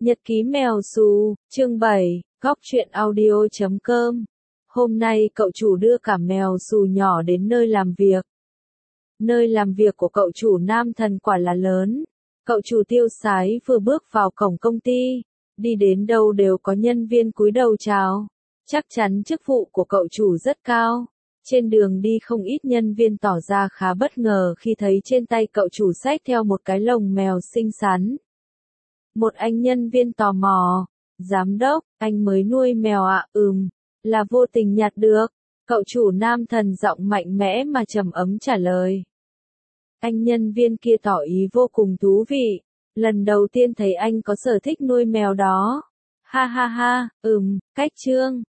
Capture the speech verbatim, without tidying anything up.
Nhật ký mèo xù, chương bảy, góc truyện audio chấm com. Hôm nay cậu chủ đưa cả mèo xù nhỏ đến nơi làm việc. Nơi làm việc của cậu chủ nam thần quả là lớn. Cậu chủ tiêu sái vừa bước vào cổng công ty. Đi đến đâu đều có nhân viên cúi đầu chào. Chắc chắn chức vụ của cậu chủ rất cao. Trên đường đi không ít nhân viên tỏ ra khá bất ngờ khi thấy trên tay cậu chủ xách theo một cái lồng mèo xinh xắn. Một anh nhân viên tò mò, giám đốc, anh mới nuôi mèo ạ, à? Ừm, là vô tình nhặt được. Cậu chủ nam thần giọng mạnh mẽ mà trầm ấm trả lời. Anh nhân viên kia tỏ ý vô cùng thú vị, lần đầu tiên thấy anh có sở thích nuôi mèo đó. Ha ha ha, ừm, cách trương,